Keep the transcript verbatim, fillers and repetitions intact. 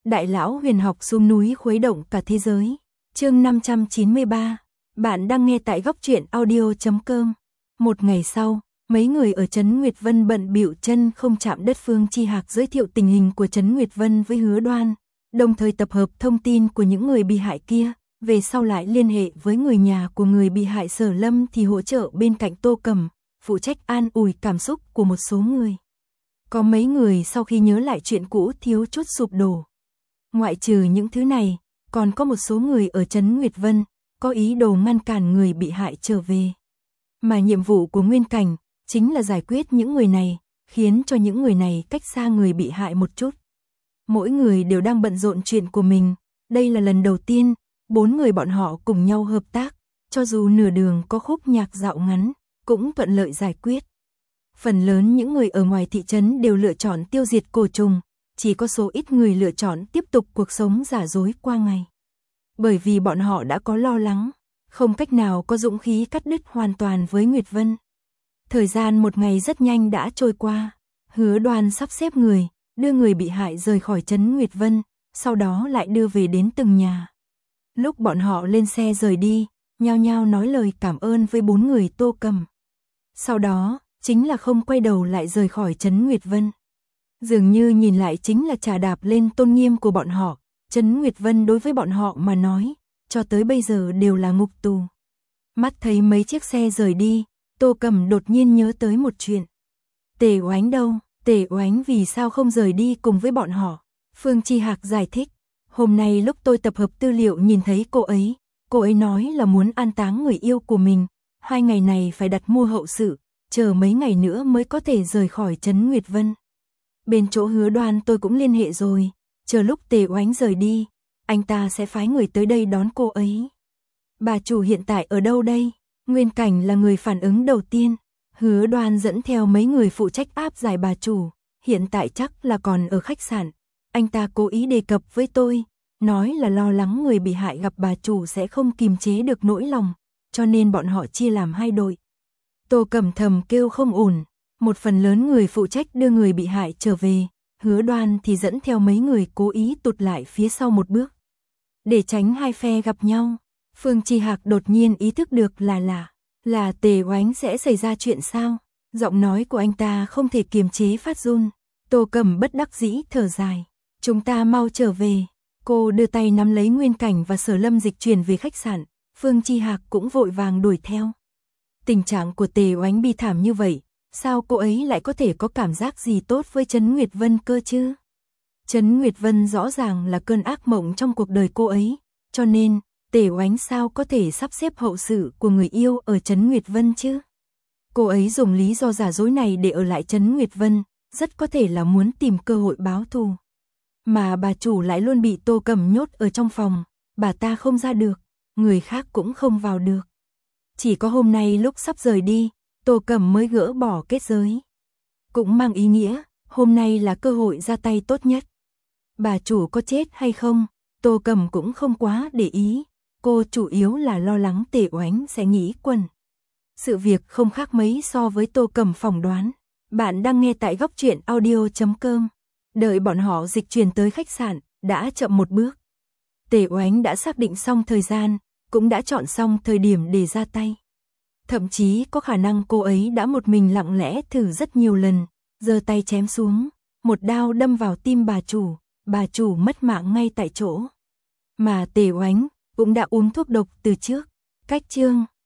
Đại lão huyền học xuống núi khuấy động cả thế giới. Chương năm trăm chín mươi ba. Bạn đang nghe tại góc truyện audio chấm com. Một ngày sau, mấy người ở trấn Nguyệt Vân bận bịu chân không chạm đất. Phương Chi Hạc giới thiệu tình hình của trấn Nguyệt Vân với Hứa Đoan, đồng thời tập hợp thông tin của những người bị hại kia, về sau lại liên hệ với người nhà của người bị hại. Sở Lâm thì hỗ trợ bên cạnh Tô Cẩm, phụ trách an ủi cảm xúc của một số người. Có mấy người sau khi nhớ lại chuyện cũ thiếu chút sụp đổ. Ngoại trừ những thứ này, còn có một số người ở trấn Nguyệt Vân có ý đồ ngăn cản người bị hại trở về. Mà nhiệm vụ của Nguyên Cảnh chính là giải quyết những người này, khiến cho những người này cách xa người bị hại một chút. Mỗi người đều đang bận rộn chuyện của mình, đây là lần đầu tiên bốn người bọn họ cùng nhau hợp tác, cho dù nửa đường có khúc nhạc dạo ngắn, cũng thuận lợi giải quyết. Phần lớn những người ở ngoài thị trấn đều lựa chọn tiêu diệt cổ trùng, chỉ có số ít người lựa chọn tiếp tục cuộc sống giả dối qua ngày. Bởi vì bọn họ đã có lo lắng, không cách nào có dũng khí cắt đứt hoàn toàn với Nguyệt Vân. Thời gian một ngày rất nhanh đã trôi qua, Hứa Đoan sắp xếp người, đưa người bị hại rời khỏi trấn Nguyệt Vân, sau đó lại đưa về đến từng nhà. Lúc bọn họ lên xe rời đi, nhao nhao nói lời cảm ơn với bốn người Tô Cẩm. Sau đó, chính là không quay đầu lại rời khỏi trấn Nguyệt Vân. Dường như nhìn lại chính là trà đạp lên tôn nghiêm của bọn họ, trấn Nguyệt Vân đối với bọn họ mà nói, cho tới bây giờ đều là ngục tù. Mắt thấy mấy chiếc xe rời đi, Tô Cẩm đột nhiên nhớ tới một chuyện. Tề Oánh đâu, Tề Oánh vì sao không rời đi cùng với bọn họ? Phương Chi Hạc giải thích, hôm nay lúc tôi tập hợp tư liệu nhìn thấy cô ấy, cô ấy nói là muốn an táng người yêu của mình, hai ngày này phải đặt mua hậu sự, chờ mấy ngày nữa mới có thể rời khỏi trấn Nguyệt Vân. Bên chỗ Hứa Đoan tôi cũng liên hệ rồi, chờ lúc Tề Oánh rời đi, anh ta sẽ phái người tới đây đón cô ấy. Bà chủ hiện tại ở đâu đây? Nguyên Cảnh là người phản ứng đầu tiên. Hứa Đoan dẫn theo mấy người phụ trách áp giải bà chủ, hiện tại chắc là còn ở khách sạn. Anh ta cố ý đề cập với tôi, nói là lo lắng người bị hại gặp bà chủ sẽ không kiềm chế được nỗi lòng, cho nên bọn họ chia làm hai đội. Tô Cẩm thầm kêu không ổn, một phần lớn người phụ trách đưa người bị hại trở về, Hứa Đoan thì dẫn theo mấy người cố ý tụt lại phía sau một bước. Để tránh hai phe gặp nhau, Phương Chi Hạc đột nhiên ý thức được là là, là Tề Oánh sẽ xảy ra chuyện sao? Giọng nói của anh ta không thể kiềm chế phát run. Tô Cẩm bất đắc dĩ thở dài. Chúng ta mau trở về. Cô đưa tay nắm lấy Nguyên Cảnh và Sở Lâm dịch chuyển về khách sạn. Phương Chi Hạc cũng vội vàng đuổi theo. Tình trạng của Tề Oánh bi thảm như vậy, sao cô ấy lại có thể có cảm giác gì tốt với trấn Nguyệt Vân cơ chứ? Trấn Nguyệt Vân rõ ràng là cơn ác mộng trong cuộc đời cô ấy, cho nên Tề Oánh sao có thể sắp xếp hậu sự của người yêu ở trấn Nguyệt Vân chứ? Cô ấy dùng lý do giả dối này để ở lại trấn Nguyệt Vân, rất có thể là muốn tìm cơ hội báo thù. Mà bà chủ lại luôn bị Tô Cẩm nhốt ở trong phòng, bà ta không ra được, người khác cũng không vào được. Chỉ có hôm nay lúc sắp rời đi, Tô Cẩm mới gỡ bỏ kết giới. Cũng mang ý nghĩa, hôm nay là cơ hội ra tay tốt nhất. Bà chủ có chết hay không, Tô Cẩm cũng không quá để ý, cô chủ yếu là lo lắng Tề Oánh sẽ nghĩ quẩn. Sự việc không khác mấy so với Tô Cẩm phỏng đoán. Bạn đang nghe tại góc truyện audio chấm com. Đợi bọn họ dịch chuyển tới khách sạn, đã chậm một bước. Tề Oánh đã xác định xong thời gian, cũng đã chọn xong thời điểm để ra tay. Thậm chí có khả năng cô ấy đã một mình lặng lẽ thử rất nhiều lần, giơ tay chém xuống, một đao đâm vào tim bà chủ, bà chủ mất mạng ngay tại chỗ. Mà Tề Oánh cũng đã uống thuốc độc từ trước. Cách chương